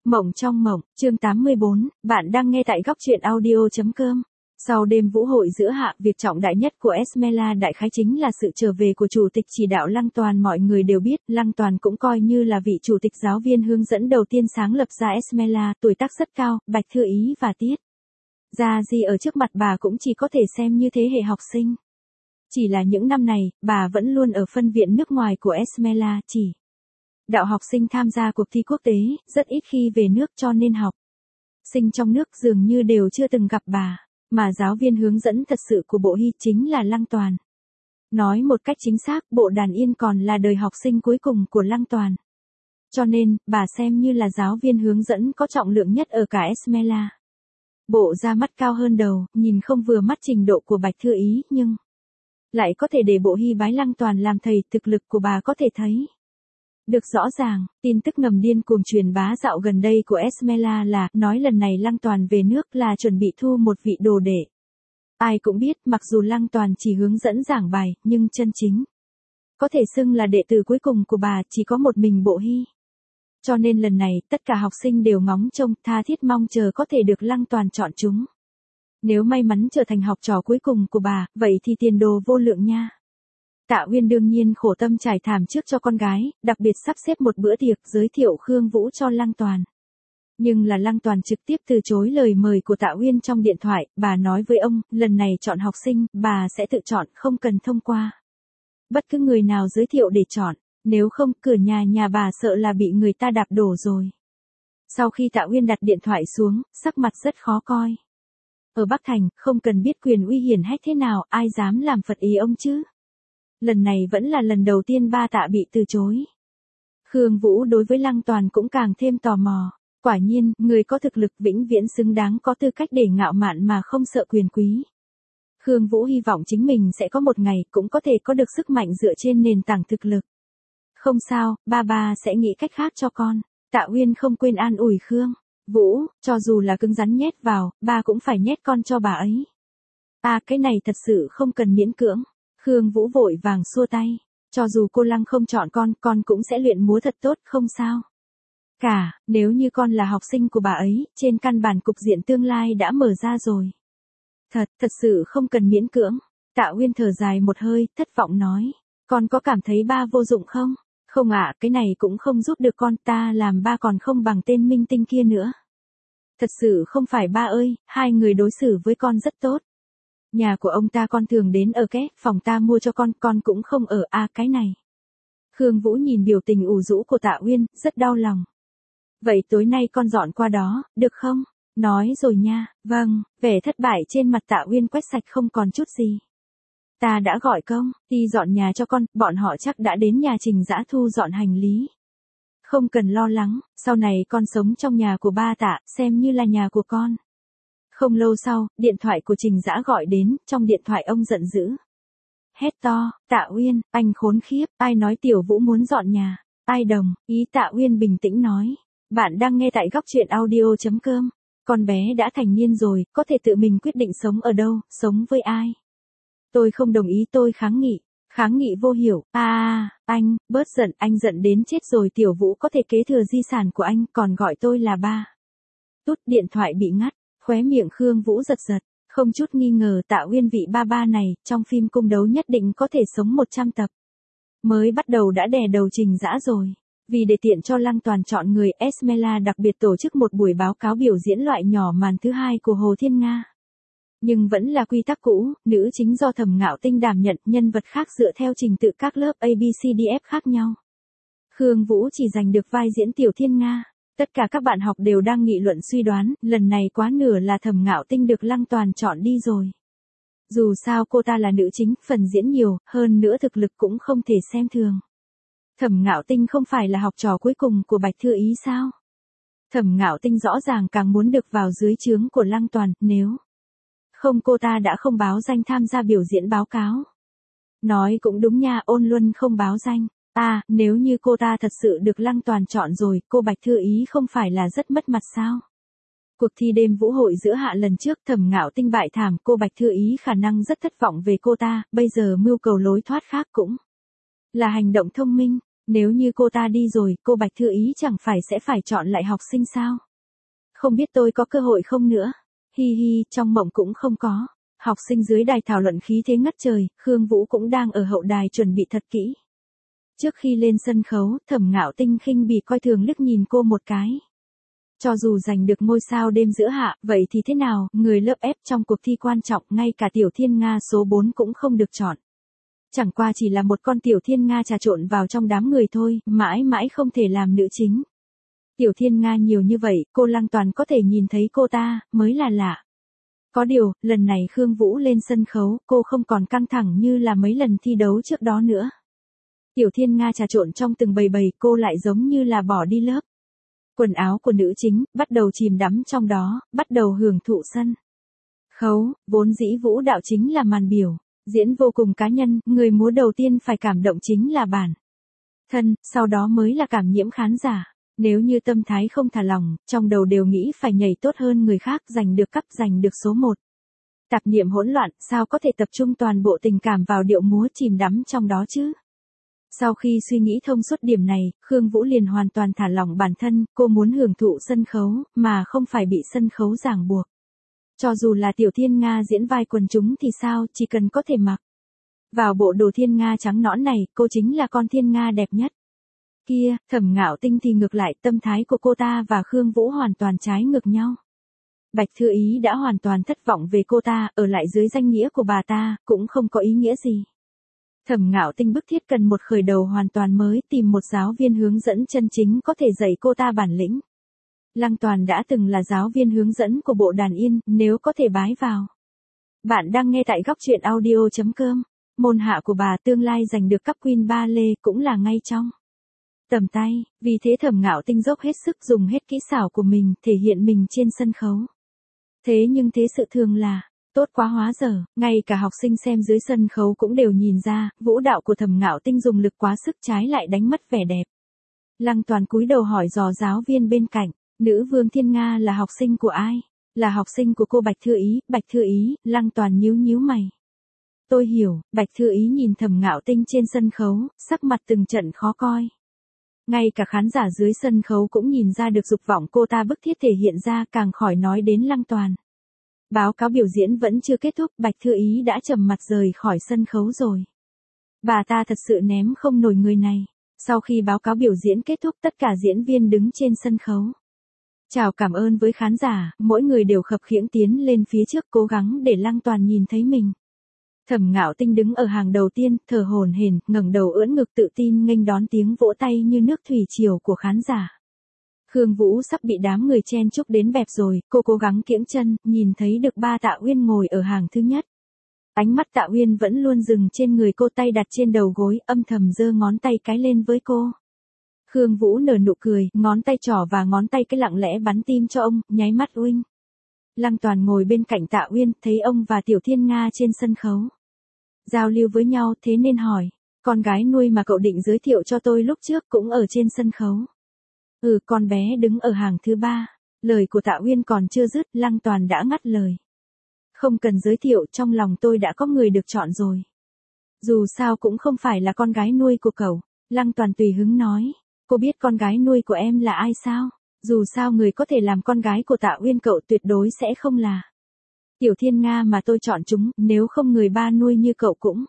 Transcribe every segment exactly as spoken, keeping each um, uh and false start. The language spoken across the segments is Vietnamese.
Mộng trong mộng, chương tám mươi bốn, bạn đang nghe tại góc truyện audio.com. Sau đêm vũ hội giữa hạ, việc trọng đại nhất của Esmela đại khái chính là sự trở về của chủ tịch chỉ đạo Lăng Toàn. Mọi người đều biết, Lăng Toàn cũng coi như là vị chủ tịch giáo viên hướng dẫn đầu tiên sáng lập ra Esmela, tuổi tác rất cao, Bạch Thư Ý và Tiết Gia Di ở trước mặt bà cũng chỉ có thể xem như thế hệ học sinh. Chỉ là những năm này, bà vẫn luôn ở phân viện nước ngoài của Esmela, chỉ đạo học sinh tham gia cuộc thi quốc tế, rất ít khi về nước cho nên học sinh trong nước dường như đều chưa từng gặp bà, mà giáo viên hướng dẫn thật sự của Bộ Hy chính là Lăng Toàn. Nói một cách chính xác, Bộ Đàn Yên còn là đời học sinh cuối cùng của Lăng Toàn. Cho nên, bà xem như là giáo viên hướng dẫn có trọng lượng nhất ở cả Esmela. Bộ ra mắt cao hơn đầu, nhìn không vừa mắt trình độ của Bạch Thư Ý, nhưng lại có thể để Bộ Hy bái Lăng Toàn làm thầy, thực lực của bà có thể thấy được rõ ràng. Tin tức ngầm điên cuồng truyền bá dạo gần đây của Esmela là, nói lần này Lăng Toàn về nước là chuẩn bị thu một vị đồ đệ. Ai cũng biết, mặc dù Lăng Toàn chỉ hướng dẫn giảng bài, nhưng chân chính có thể xưng là đệ tử cuối cùng của bà chỉ có một mình Bộ Hy. Cho nên lần này, tất cả học sinh đều ngóng trông, tha thiết mong chờ có thể được Lăng Toàn chọn chúng. Nếu may mắn trở thành học trò cuối cùng của bà, vậy thì tiền đồ vô lượng nha. Tạ Uyên đương nhiên khổ tâm trải thảm trước cho con gái, đặc biệt sắp xếp một bữa tiệc giới thiệu Khương Vũ cho Lăng Toàn. Nhưng là Lăng Toàn trực tiếp từ chối lời mời của Tạ Uyên trong điện thoại, bà nói với ông, lần này chọn học sinh, bà sẽ tự chọn, không cần thông qua bất cứ người nào giới thiệu để chọn, nếu không, cửa nhà nhà bà sợ là bị người ta đạp đổ rồi. Sau khi Tạ Uyên đặt điện thoại xuống, sắc mặt rất khó coi. Ở Bắc Thành, không cần biết quyền uy hiển hách thế nào, ai dám làm phật ý ông chứ? Lần này vẫn là lần đầu tiên ba Tạ bị từ chối. Khương Vũ đối với Lăng Toàn cũng càng thêm tò mò. Quả nhiên, người có thực lực vĩnh viễn xứng đáng có tư cách để ngạo mạn mà không sợ quyền quý. Khương Vũ hy vọng chính mình sẽ có một ngày cũng có thể có được sức mạnh dựa trên nền tảng thực lực. Không sao, ba ba sẽ nghĩ cách khác cho con. Tạ Uyên không quên an ủi Khương Vũ, cho dù là cứng rắn nhét vào, ba cũng phải nhét con cho bà ấy. À, cái này thật sự không cần miễn cưỡng. Khương Vũ vội vàng xua tay. Cho dù cô Lăng không chọn con, con cũng sẽ luyện múa thật tốt, không sao cả, nếu như con là học sinh của bà ấy, trên căn bản cục diện tương lai đã mở ra rồi. Thật, thật sự không cần miễn cưỡng. Tạ Uyên thở dài một hơi, thất vọng nói. Con có cảm thấy ba vô dụng không? Không ạ, cái này cũng không giúp được con, ta làm ba còn không bằng tên minh tinh kia nữa. Thật sự không phải ba ơi, hai người đối xử với con rất tốt. Nhà của ông ta con thường đến ở ké, phòng ta mua cho con, con cũng không ở a à, cái này. Khương Vũ nhìn biểu tình ủ rũ của Tạ Uyên, rất đau lòng. Vậy tối nay con dọn qua đó, được không? Nói rồi nha, vâng, vẻ thất bại trên mặt Tạ Uyên quét sạch không còn chút gì. Ta đã gọi công ty dọn nhà cho con, bọn họ chắc đã đến nhà Trình Dã thu dọn hành lý. Không cần lo lắng, sau này con sống trong nhà của ba Tạ, xem như là nhà của con. Không lâu sau, điện thoại của Trình Dã gọi đến, trong điện thoại ông giận dữ. Hét to, Tạ Uyên, anh khốn khiếp, ai nói Tiểu Vũ muốn dọn nhà, ai đồng, ý Tạ Uyên bình tĩnh nói. Bạn đang nghe tại góc truyện audio.com. Con bé đã thành niên rồi, có thể tự mình quyết định sống ở đâu, sống với ai. Tôi không đồng ý, tôi kháng nghị. Kháng nghị vô hiểu, à, à, anh, bớt giận, anh giận đến chết rồi, Tiểu Vũ có thể kế thừa di sản của anh, còn gọi tôi là ba. Tút, điện thoại bị ngắt, khóe miệng Khương Vũ giật giật, không chút nghi ngờ Tạ Uyên vị ba ba này, trong phim cung đấu nhất định có thể sống một trăm tập. Mới bắt đầu đã đè đầu Trình Dã rồi. Vì để tiện cho Lăng Toàn chọn người, Esmela đặc biệt tổ chức một buổi báo cáo biểu diễn loại nhỏ màn thứ hai của Hồ Thiên Nga. Nhưng vẫn là quy tắc cũ, nữ chính do Thẩm Ngạo Tinh đảm nhận, nhân vật khác dựa theo trình tự các lớp A B C D F khác nhau. Khương Vũ chỉ giành được vai diễn Tiểu Thiên Nga. Tất cả các bạn học đều đang nghị luận suy đoán, lần này quá nửa là Thẩm Ngạo Tinh được Lăng Toàn chọn đi rồi. Dù sao cô ta là nữ chính, phần diễn nhiều, hơn nữa thực lực cũng không thể xem thường. Thẩm Ngạo Tinh không phải là học trò cuối cùng của Bạch Thư Ý sao? Thẩm Ngạo Tinh rõ ràng càng muốn được vào dưới trướng của Lăng Toàn, nếu không cô ta đã không báo danh tham gia biểu diễn báo cáo. Nói cũng đúng nha, Ôn Luân không báo danh. À, nếu như cô ta thật sự được Lăng Toàn chọn rồi, cô Bạch Thư Ý không phải là rất mất mặt sao? Cuộc thi đêm vũ hội giữa hạ lần trước Thẩm Ngạo Tinh bại thảm, cô Bạch Thư Ý khả năng rất thất vọng về cô ta, bây giờ mưu cầu lối thoát khác cũng là hành động thông minh. Nếu như cô ta đi rồi, cô Bạch Thư Ý chẳng phải sẽ phải chọn lại học sinh sao? Không biết tôi có cơ hội không nữa. Hi hi, trong mộng cũng không có. Học sinh dưới đài thảo luận khí thế ngất trời, Khương Vũ cũng đang ở hậu đài chuẩn bị thật kỹ. Trước khi lên sân khấu, Thẩm Ngạo Tinh khinh bỉ coi thường liếc nhìn cô một cái. Cho dù giành được ngôi sao đêm giữa hạ, vậy thì thế nào, người lớp F trong cuộc thi quan trọng, ngay cả Tiểu Thiên Nga số bốn cũng không được chọn. Chẳng qua chỉ là một con Tiểu Thiên Nga trà trộn vào trong đám người thôi, mãi mãi không thể làm nữ chính. Tiểu Thiên Nga nhiều như vậy, cô Lăng Toàn có thể nhìn thấy cô ta, mới là lạ. Có điều, lần này Khương Vũ lên sân khấu, cô không còn căng thẳng như là mấy lần thi đấu trước đó nữa. Tiểu Thiên Nga trà trộn trong từng bầy bầy, cô lại giống như là bỏ đi lớp. Quần áo của nữ chính, bắt đầu chìm đắm trong đó, bắt đầu hưởng thụ sân khấu, vốn dĩ vũ đạo chính là màn biểu, diễn vô cùng cá nhân, người múa đầu tiên phải cảm động chính là bản thân, sau đó mới là cảm nhiễm khán giả. Nếu như tâm thái không thả lỏng, trong đầu đều nghĩ phải nhảy tốt hơn người khác, giành được cấp, giành được số một. Tạp niệm hỗn loạn, sao có thể tập trung toàn bộ tình cảm vào điệu múa chìm đắm trong đó chứ? Sau khi suy nghĩ thông suốt điểm này, Khương Vũ liền hoàn toàn thả lỏng bản thân, cô muốn hưởng thụ sân khấu, mà không phải bị sân khấu ràng buộc. Cho dù là Tiểu Thiên Nga diễn vai quần chúng thì sao, chỉ cần có thể mặc vào bộ đồ Thiên Nga trắng nõn này, cô chính là con Thiên Nga đẹp nhất. Kia, Thẩm Ngạo Tinh thì ngược lại, tâm thái của cô ta và Khương Vũ hoàn toàn trái ngược nhau. Bạch Thư Ý đã hoàn toàn thất vọng về cô ta, ở lại dưới danh nghĩa của bà ta, cũng không có ý nghĩa gì. Thẩm Ngạo Tinh bức thiết cần một khởi đầu hoàn toàn mới, tìm một giáo viên hướng dẫn chân chính có thể dạy cô ta bản lĩnh. Lăng Toàn đã từng là giáo viên hướng dẫn của bộ đàn yên, nếu có thể bái vào. Bạn đang nghe tại góc truyện audio chấm com. Môn hạ của bà tương lai giành được cấp Queen Ballet cũng là ngay trong tầm tay, vì thế Thẩm Ngạo Tinh dốc hết sức dùng hết kỹ xảo của mình, thể hiện mình trên sân khấu. Thế nhưng thế sự thường là, tốt quá hóa dở, ngay cả học sinh xem dưới sân khấu cũng đều nhìn ra, vũ đạo của Thẩm Ngạo Tinh dùng lực quá sức trái lại đánh mất vẻ đẹp. Lăng Toàn cúi đầu hỏi dò giáo viên bên cạnh, nữ vương Thiên Nga là học sinh của ai? Là học sinh của cô Bạch Thư Ý, Bạch Thư Ý, Lăng Toàn nhíu nhíu mày. Tôi hiểu, Bạch Thư Ý nhìn Thẩm Ngạo Tinh trên sân khấu, sắc mặt từng trận khó coi. Ngay cả khán giả dưới sân khấu cũng nhìn ra được dục vọng cô ta bức thiết thể hiện ra, càng khỏi nói đến Lăng Toàn. Báo cáo biểu diễn vẫn chưa kết thúc, Bạch Thư Ý đã trầm mặt rời khỏi sân khấu rồi. Bà ta thật sự ném không nổi người này. Sau khi báo cáo biểu diễn kết thúc, tất cả diễn viên đứng trên sân khấu. Chào cảm ơn với khán giả, mỗi người đều khập khiễng tiến lên phía trước cố gắng để Lăng Toàn nhìn thấy mình. Thẩm Ngạo Tinh đứng ở hàng đầu tiên, thở hổn hển, ngẩng đầu ưỡn ngực tự tin nghênh đón tiếng vỗ tay như nước thủy triều của khán giả. Khương Vũ sắp bị đám người chen chúc đến bẹp rồi, cô cố gắng kiễng chân, nhìn thấy được ba Tạ Uyên ngồi ở hàng thứ nhất. Ánh mắt Tạ Uyên vẫn luôn dừng trên người cô, tay đặt trên đầu gối, âm thầm giơ ngón tay cái lên với cô. Khương Vũ nở nụ cười, ngón tay trỏ và ngón tay cái lặng lẽ bắn tim cho ông, nháy mắt Uynh. Lăng Toàn ngồi bên cạnh Tạ Uyên, thấy ông và Tiểu Thiên Nga trên sân khấu giao lưu với nhau, thế nên hỏi, con gái nuôi mà cậu định giới thiệu cho tôi lúc trước cũng ở trên sân khấu. Ừ, con bé đứng ở hàng thứ ba. Lời của Tạ Uyên còn chưa dứt, Lăng Toàn đã ngắt lời. Không cần giới thiệu, trong lòng tôi đã có người được chọn rồi. Dù sao cũng không phải là con gái nuôi của cậu. Lăng Toàn tùy hứng nói, cô biết con gái nuôi của em là ai sao? Dù sao người có thể làm con gái của Tạ Uyên cậu tuyệt đối sẽ không là Tiểu Thiên Nga mà tôi chọn chúng, nếu không người ba nuôi như cậu cũng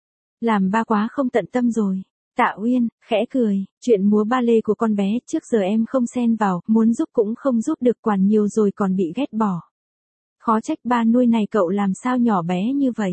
làm ba quá không tận tâm rồi. Tạ Uyên, khẽ cười, chuyện múa ba lê của con bé trước giờ em không xen vào, muốn giúp cũng không giúp được, quản nhiều rồi còn bị ghét bỏ. Khó trách ba nuôi này cậu làm sao nhỏ bé như vậy.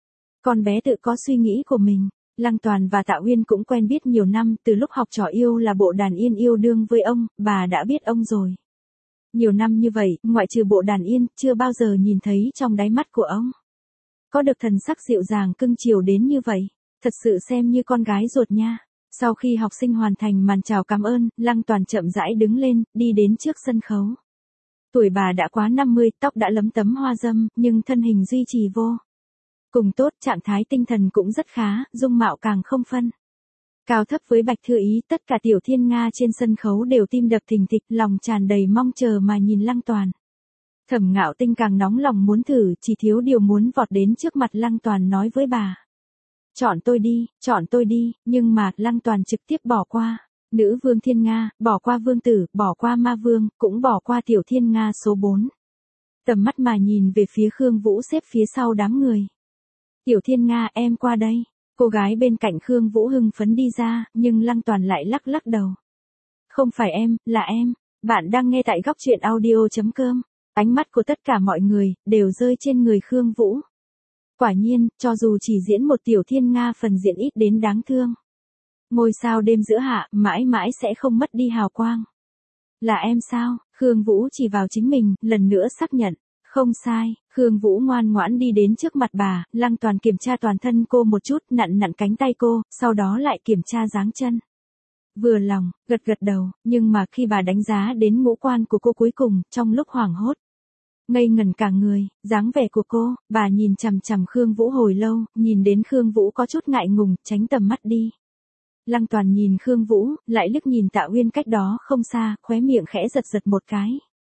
Con bé tự có suy nghĩ của mình. Lăng Toàn và Tạ Uyên cũng quen biết nhiều năm, từ lúc học trò yêu là bộ đàn yên yêu đương với ông, bà đã biết ông rồi. Nhiều năm như vậy, ngoại trừ bộ đàn yên, chưa bao giờ nhìn thấy trong đáy mắt của ông có được thần sắc dịu dàng cưng chiều đến như vậy. Thật sự xem như con gái ruột nha. Sau khi học sinh hoàn thành màn chào cảm ơn, Lăng Toàn chậm rãi đứng lên, đi đến trước sân khấu. Tuổi bà đã quá năm mươi, tóc đã lấm tấm hoa râm, nhưng thân hình duy trì vô cùng tốt, trạng thái tinh thần cũng rất khá, dung mạo càng không phân cao thấp với Bạch Thư Ý. Tất cả Tiểu Thiên Nga trên sân khấu đều tim đập thình thịch, lòng tràn đầy mong chờ mà nhìn Lăng Toàn. Thẩm Ngạo Tinh càng nóng lòng muốn thử, chỉ thiếu điều muốn vọt đến trước mặt Lăng Toàn nói với bà. chọn tôi đi, chọn tôi đi, nhưng mà, Lăng Toàn trực tiếp bỏ qua. Nữ vương Thiên Nga, bỏ qua vương tử, bỏ qua ma vương, cũng bỏ qua tiểu Thiên Nga số bốn. Tầm mắt mà nhìn về phía Khương Vũ xếp phía sau đám người. Tiểu Thiên Nga em qua đây. Cô gái bên cạnh Khương Vũ hưng phấn đi ra, nhưng Lăng Toàn lại lắc lắc đầu. Không phải em, là em. Bạn đang nghe tại góc truyện audio chấm com. Ánh mắt của tất cả mọi người, đều rơi trên người Khương Vũ. Quả nhiên, cho dù chỉ diễn một tiểu Thiên Nga phần diễn ít đến đáng thương. Ngôi sao đêm giữa hạ, mãi mãi sẽ không mất đi hào quang. Là em sao? Khương Vũ chỉ vào chính mình, lần nữa xác nhận. Không sai, Khương Vũ ngoan ngoãn đi đến trước mặt bà, Lăng Toàn kiểm tra toàn thân cô một chút, nặn nặn cánh tay cô, sau đó lại kiểm tra dáng chân. Vừa lòng, gật gật đầu, nhưng mà khi bà đánh giá đến ngũ quan của cô cuối cùng, trong lúc hoảng hốt. Ngây ngẩn cả người, dáng vẻ của cô, bà nhìn chằm chằm Khương Vũ hồi lâu, nhìn đến Khương Vũ có chút ngại ngùng, tránh tầm mắt đi. Lăng Toàn nhìn Khương Vũ, lại liếc nhìn Tạ Uyên cách đó không xa, khóe miệng khẽ giật giật một cái.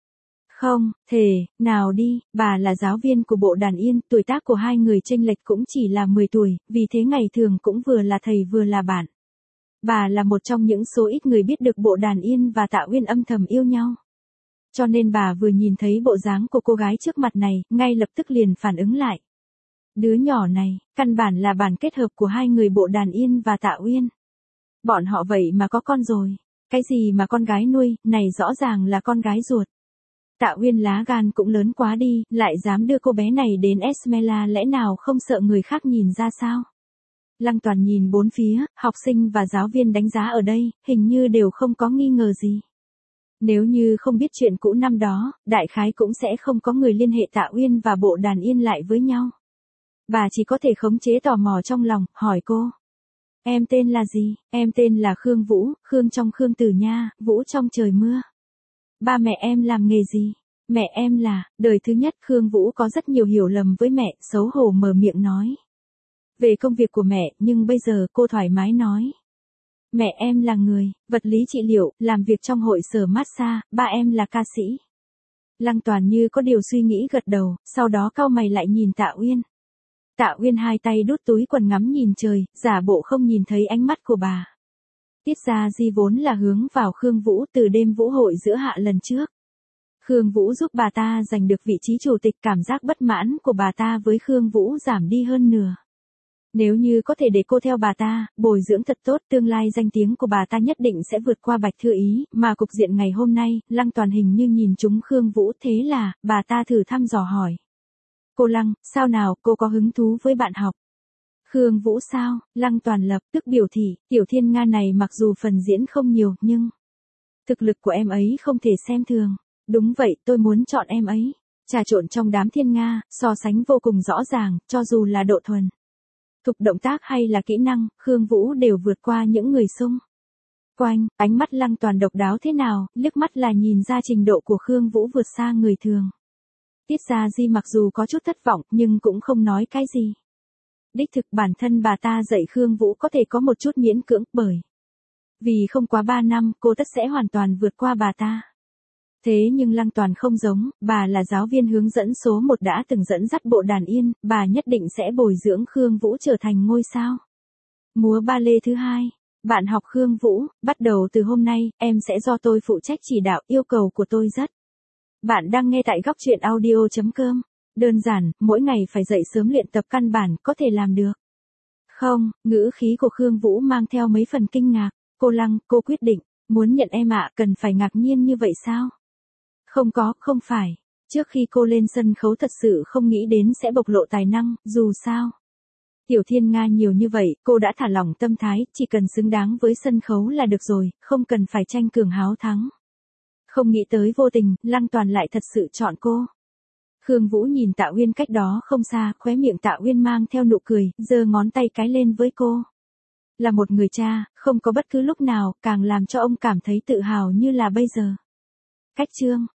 Không, thề, nào đi, bà là giáo viên của bộ đàn yên, tuổi tác của hai người chênh lệch cũng chỉ là mười tuổi, vì thế ngày thường cũng vừa là thầy vừa là bạn. Bà là một trong những số ít người biết được bộ đàn yên và Tạ Uyên âm thầm yêu nhau. Cho nên bà vừa nhìn thấy bộ dáng của cô gái trước mặt này, ngay lập tức liền phản ứng lại. Đứa nhỏ này, căn bản là bản kết hợp của hai người bộ đàn yên và Tạ Uyên. Bọn họ vậy mà có con rồi. Cái gì mà con gái nuôi, này rõ ràng là con gái ruột. Tạ Uyên lá gan cũng lớn quá đi, lại dám đưa cô bé này đến Esmela, lẽ nào không sợ người khác nhìn ra sao? Lăng Toàn nhìn bốn phía, học sinh và giáo viên đánh giá ở đây, hình như đều không có nghi ngờ gì. Nếu như không biết chuyện cũ năm đó, đại khái cũng sẽ không có người liên hệ Tạ Uyên và bộ đàn yên lại với nhau. Bà chỉ có thể khống chế tò mò trong lòng, hỏi cô. Em tên là gì? Em tên là Khương Vũ, Khương trong Khương Tử Nha, Vũ trong trời mưa. Ba mẹ em làm nghề gì? Mẹ em là, đời thứ nhất. Khương Vũ có rất nhiều hiểu lầm với mẹ, xấu hổ mở miệng nói. Về công việc của mẹ, nhưng bây giờ cô thoải mái nói. Mẹ em là người, vật lý trị liệu, làm việc trong hội sở massage, ba em là ca sĩ. Lăng Toàn như có điều suy nghĩ gật đầu, sau đó cau mày lại nhìn Tạ Uyên. Tạ Uyên hai tay đút túi quần ngắm nhìn trời, giả bộ không nhìn thấy ánh mắt của bà. Tiết Gia Di vốn là hướng vào Khương Vũ từ đêm vũ hội giữa hạ lần trước. Khương Vũ giúp bà ta giành được vị trí chủ tịch, cảm giác bất mãn của bà ta với Khương Vũ giảm đi hơn nửa. Nếu như có thể để cô theo bà ta, bồi dưỡng thật tốt, tương lai danh tiếng của bà ta nhất định sẽ vượt qua Bạch Thư Ý, mà cục diện ngày hôm nay, Lăng Toàn hình như nhìn trúng Khương Vũ, thế là, bà ta thử thăm dò hỏi. Cô Lăng, sao nào, cô có hứng thú với bạn học? Khương Vũ sao? Lăng Toàn lập tức biểu thị, tiểu Thiên Nga này mặc dù phần diễn không nhiều, nhưng thực lực của em ấy không thể xem thường. Đúng vậy, tôi muốn chọn em ấy. Trà trộn trong đám Thiên Nga, so sánh vô cùng rõ ràng, cho dù là độ thuần thục động tác hay là kỹ năng, Khương Vũ đều vượt qua những người xung quanh. Ánh mắt Lăng Toàn độc đáo thế nào, liếc mắt là nhìn ra trình độ của Khương Vũ vượt xa người thường. Tiết Gia Di mặc dù có chút thất vọng, nhưng cũng không nói cái gì. Đích thực bản thân bà ta dạy Khương Vũ có thể có một chút miễn cưỡng, bởi vì không quá ba năm, cô tất sẽ hoàn toàn vượt qua bà ta. Thế nhưng Lăng Toàn không giống, bà là giáo viên hướng dẫn số một đã từng dẫn dắt bộ đàn yên, bà nhất định sẽ bồi dưỡng Khương Vũ trở thành ngôi sao múa ba lê thứ hai. Bạn học Khương Vũ, bắt đầu từ hôm nay, em sẽ do tôi phụ trách chỉ đạo, yêu cầu của tôi rất. Bạn đang nghe tại góc truyện audio chấm com. Đơn giản, mỗi ngày phải dậy sớm luyện tập căn bản, có thể làm được. Không, ngữ khí của Khương Vũ mang theo mấy phần kinh ngạc. Cô Lăng, cô quyết định, muốn nhận em ạ, cần phải ngạc nhiên như vậy sao? Không có, không phải. Trước khi cô lên sân khấu thật sự không nghĩ đến sẽ bộc lộ tài năng, dù sao. Tiểu Thiên Nga nhiều như vậy, cô đã thả lỏng tâm thái, chỉ cần xứng đáng với sân khấu là được rồi, không cần phải tranh cường háo thắng. Không nghĩ tới vô tình, Lăng Toàn lại thật sự chọn cô. Khương Vũ nhìn Tạ Uyên cách đó không xa, khóe miệng Tạ Uyên mang theo nụ cười, giơ ngón tay cái lên với cô. Là một người cha, không có bất cứ lúc nào, càng làm cho ông cảm thấy tự hào như là bây giờ. Cách chương,